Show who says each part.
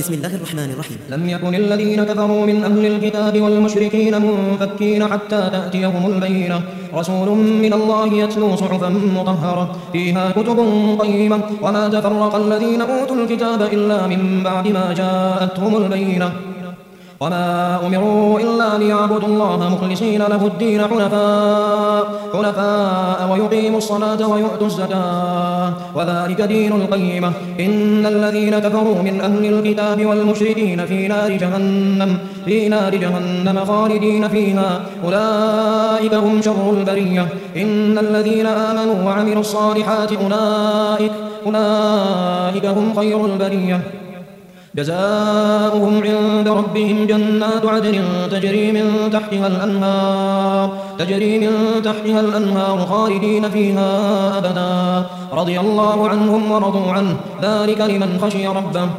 Speaker 1: بسم الله الرحمن الرحيم.
Speaker 2: لم يكن الذين كفروا من أهل الكتاب والمشركين منفكين حتى تأتيهم البينة رسول من الله يتلو صحفا مطهرة فيها كتب قيمة وما تفرق الذين أوتوا الكتاب إلا من بعد ما جاءتهم البينة وما أمروا إلا ليعبدوا الله مخلصين له الدين حنفاء ويقيموا الصلاة ويؤتوا الزكاة وذلك دين القيمة إن الذين كفروا من أهل الكتاب والمشركين في نار جهنم خالدين فيها أولئك هم شر البرية إن الذين آمنوا وعملوا الصالحات أولئك هم خير البرية جزاؤهم عند ربهم جنات عدن تجري من تحتها الأنهار خالدين فيها أبدا رضي الله عنهم ورضوا عنه ذلك لمن خشي ربه